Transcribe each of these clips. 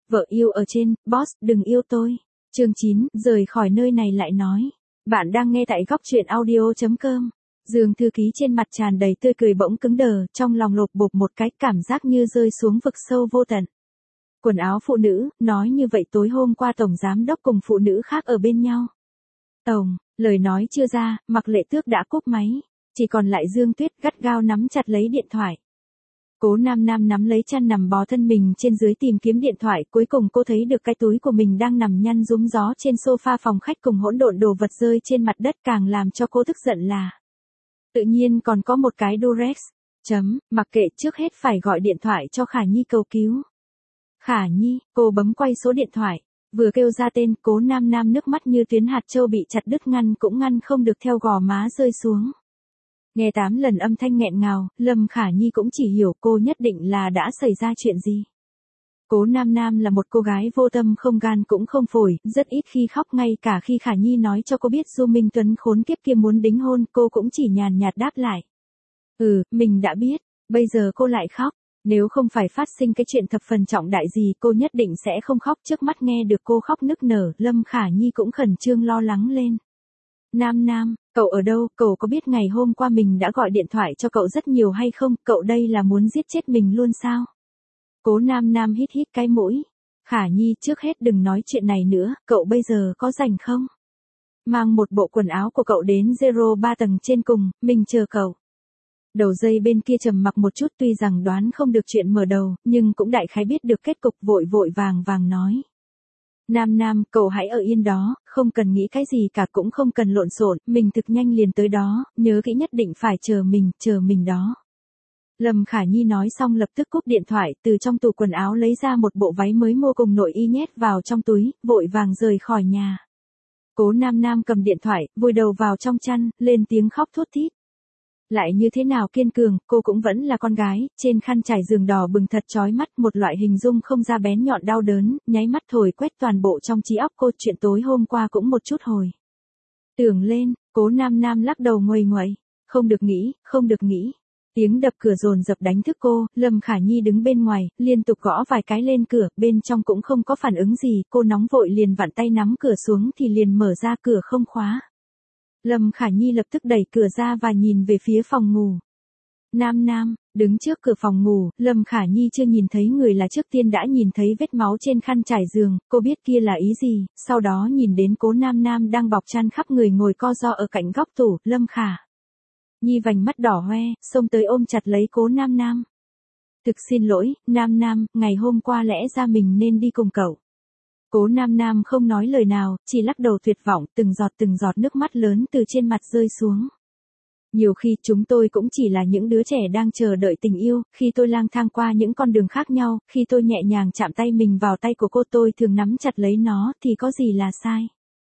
Vợ yêu ở trên, boss đừng yêu tôi. Chương 9, rời khỏi nơi này lại nói. Bạn đang nghe tại góc truyện audio.com. Dương thư ký trên mặt tràn đầy tươi cười bỗng cứng đờ, trong lòng lột bột một cái cảm giác như rơi xuống vực sâu vô tận. Quần áo phụ nữ, nói như vậy tối hôm qua tổng giám đốc cùng phụ nữ khác ở bên nhau. Tổng, lời nói chưa ra, Mạc Lệ Tước đã cúp máy, chỉ còn lại Dương Tuyết gắt gao nắm chặt lấy điện thoại. Cố Nam Nam nắm lấy chăn nằm bò thân mình trên dưới tìm kiếm điện thoại, cuối cùng cô thấy được cái túi của mình đang nằm nhăn rúm gió trên sofa phòng khách cùng hỗn độn đồ vật rơi trên mặt đất, càng làm cho cô tức giận là tự nhiên còn có một cái Durex. Mặc kệ, trước hết phải gọi điện thoại cho Khả Nhi cầu cứu. Khả Nhi, cô bấm quay số điện thoại, vừa kêu ra tên, Cố Nam Nam nước mắt như tuyến hạt châu bị chặt đứt ngăn cũng ngăn không được theo gò má rơi xuống. Nghe 8 lần âm thanh nghẹn ngào, Lâm Khả Nhi cũng chỉ hiểu cô nhất định là đã xảy ra chuyện gì. Cố Nam Nam là một cô gái vô tâm không gan cũng không phổi, rất ít khi khóc, ngay cả khi Khả Nhi nói cho cô biết Du Minh Tuấn khốn kiếp kia muốn đính hôn, cô cũng chỉ nhàn nhạt đáp lại. Mình đã biết, bây giờ cô lại khóc, nếu không phải phát sinh cái chuyện thập phần trọng đại gì cô nhất định sẽ không khóc. Trước mắt nghe được cô khóc nức nở, Lâm Khả Nhi cũng khẩn trương lo lắng lên. Nam Nam, cậu ở đâu, cậu có biết ngày hôm qua mình đã gọi điện thoại cho cậu rất nhiều hay không, cậu đây là muốn giết chết mình luôn sao? Cố Nam Nam hít hít cái mũi. Khả Nhi, trước hết đừng nói chuyện này nữa, cậu bây giờ có rảnh không? Mang một bộ quần áo của cậu đến 03 tầng trên cùng, mình chờ cậu. Đầu dây bên kia trầm mặc một chút, tuy rằng đoán không được chuyện mở đầu, nhưng cũng đại khái biết được kết cục, vội vội vàng vàng nói. Nam Nam, cậu hãy ở yên đó, không cần nghĩ cái gì cả, cũng không cần lộn xộn, mình thực nhanh liền tới đó, nhớ kỹ nhất định phải chờ mình đó. Lâm Khả Nhi nói xong lập tức cúp điện thoại, từ trong tủ quần áo lấy ra một bộ váy mới mua cùng nội y nhét vào trong túi, vội vàng rời khỏi nhà. Cố Nam Nam cầm điện thoại, vùi đầu vào trong chăn, lên tiếng khóc thút thít. Lại như thế nào kiên cường, cô cũng vẫn là con gái, trên khăn trải giường đỏ bừng thật chói mắt, một loại hình dung không ra bén nhọn đau đớn, nháy mắt thổi quét toàn bộ trong trí óc cô, chuyện tối hôm qua cũng một chút hồi tưởng lên. Cố Nam Nam lắc đầu nguầy nguậy, không được nghĩ. Tiếng đập cửa dồn dập đánh thức cô, Lâm Khả Nhi đứng bên ngoài, liên tục gõ vài cái lên cửa, bên trong cũng không có phản ứng gì, cô nóng vội liền vặn tay nắm cửa xuống thì liền mở ra, cửa không khóa. Lâm Khả Nhi lập tức đẩy cửa ra và nhìn về phía phòng ngủ. Nam Nam, đứng trước cửa phòng ngủ, Lâm Khả Nhi chưa nhìn thấy người là trước tiên đã nhìn thấy vết máu trên khăn trải giường, cô biết kia là ý gì, sau đó nhìn đến Cố Nam Nam đang bọc chăn khắp người ngồi co ro ở cạnh góc tủ, Lâm Khả Nhi vành mắt đỏ hoe, xông tới ôm chặt lấy Cố Nam Nam. Thực xin lỗi, Nam Nam, ngày hôm qua lẽ ra mình nên đi cùng cậu. Cố Nam Nam không nói lời nào, chỉ lắc đầu tuyệt vọng, từng giọt nước mắt lớn từ trên mặt rơi xuống. Nhiều khi chúng tôi cũng chỉ là những đứa trẻ đang chờ đợi tình yêu, khi tôi lang thang qua những con đường khác nhau, khi tôi nhẹ nhàng chạm tay mình vào tay của cô, tôi thường nắm chặt lấy nó, thì có gì là sai.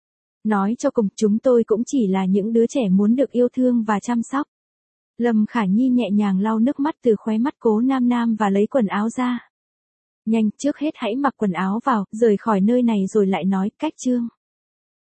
Nói cho cùng, chúng tôi cũng chỉ là những đứa trẻ muốn được yêu thương và chăm sóc. Lâm Khả Nhi nhẹ nhàng lau nước mắt từ khóe mắt Cố Nam Nam và lấy quần áo ra. Nhanh, trước hết hãy mặc quần áo vào, rời khỏi nơi này rồi lại nói, cách chương.